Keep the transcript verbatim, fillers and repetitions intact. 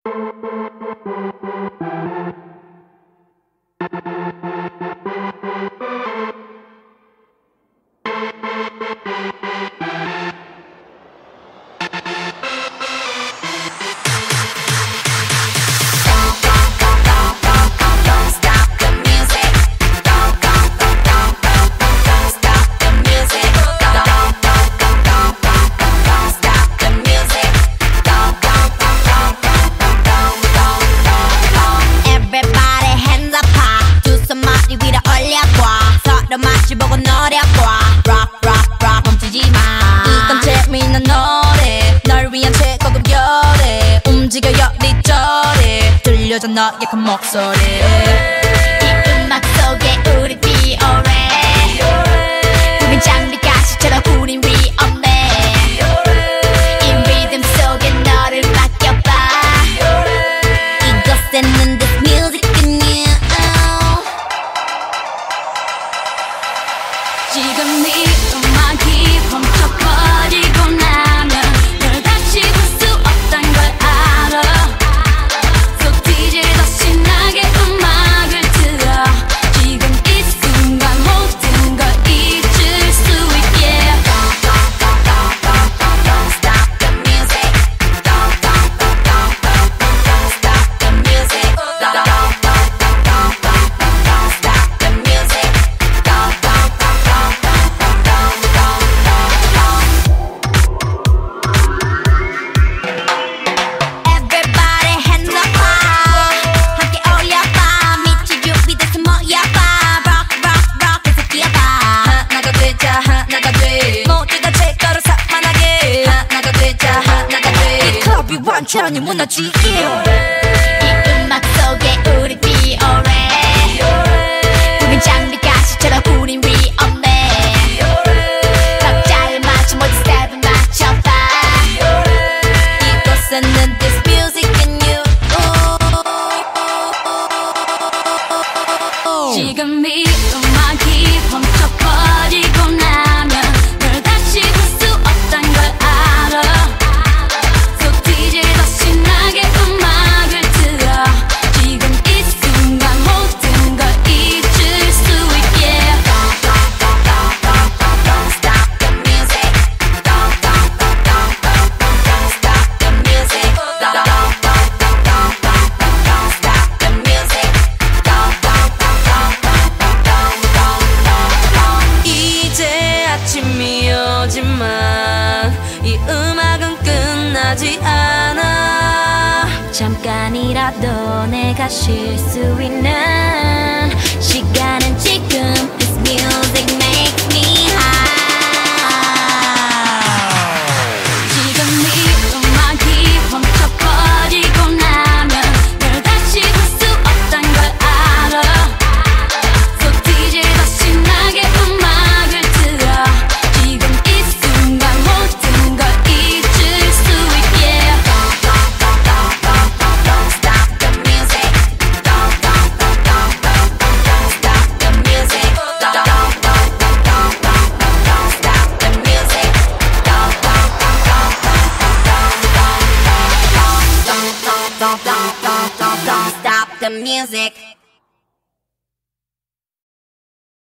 마주보고 노려봐 Rock rock rock 멈추지마 이건 재미난 노래 널 위한 최고급 요래 움직여 여리저리 들려줘 너의 그 목소리 이 음악 속에 우리 비오래 우린 장미 가시처럼 우린 위험해 이 리듬 속에 너를 맡겨봐 이곳에는 this music in you 지금 이 음악이 멈춰버리고 나면 널 다시 볼 수 없단 걸 알아 So 디제이 더 신나게 음악을 틀어 지금 이 순간 모든 걸 잊을 수 있게 Don't, don't, don't, don't, don't, don't stop the music Don't, don't, don't, don't, don't, don't stop the music Don't, don't, don't, don't, don't, don't stop the music Don't, don't, don't 완전히 무너지게 이 음악 속에 우리 비오래 우린 장미 가시처럼 우린 위험해 박자를 맞춰 모든 스텝을 맞춰봐 이곳에는 this music in you 지금 이 음악이 멈춰버리고 나면 널 다시 볼 수 없단 걸 알아 아침이 오지만 이 음악은 끝나지 않아 잠깐이라도 내가 쉴 수 있는 시간은 지금 This music makes me high 지금 이 음악이 멈춰버리고 나면 널 다시 볼 수 없단 걸 알아 So 디제이 더 신나게 음악을 틀어 지금 이 순간 모든 걸 잊을 수 있게 Don't, don't, don't, don't, don't, don't stop the music Don't, don't, don't, don't, don't, don't stop the music Don't, don't, don't, don't, don't, don't stop the music Don't, don't, don't, don't, don't, don't, don't, don't, don't, don't, don't, don't, don't stop the music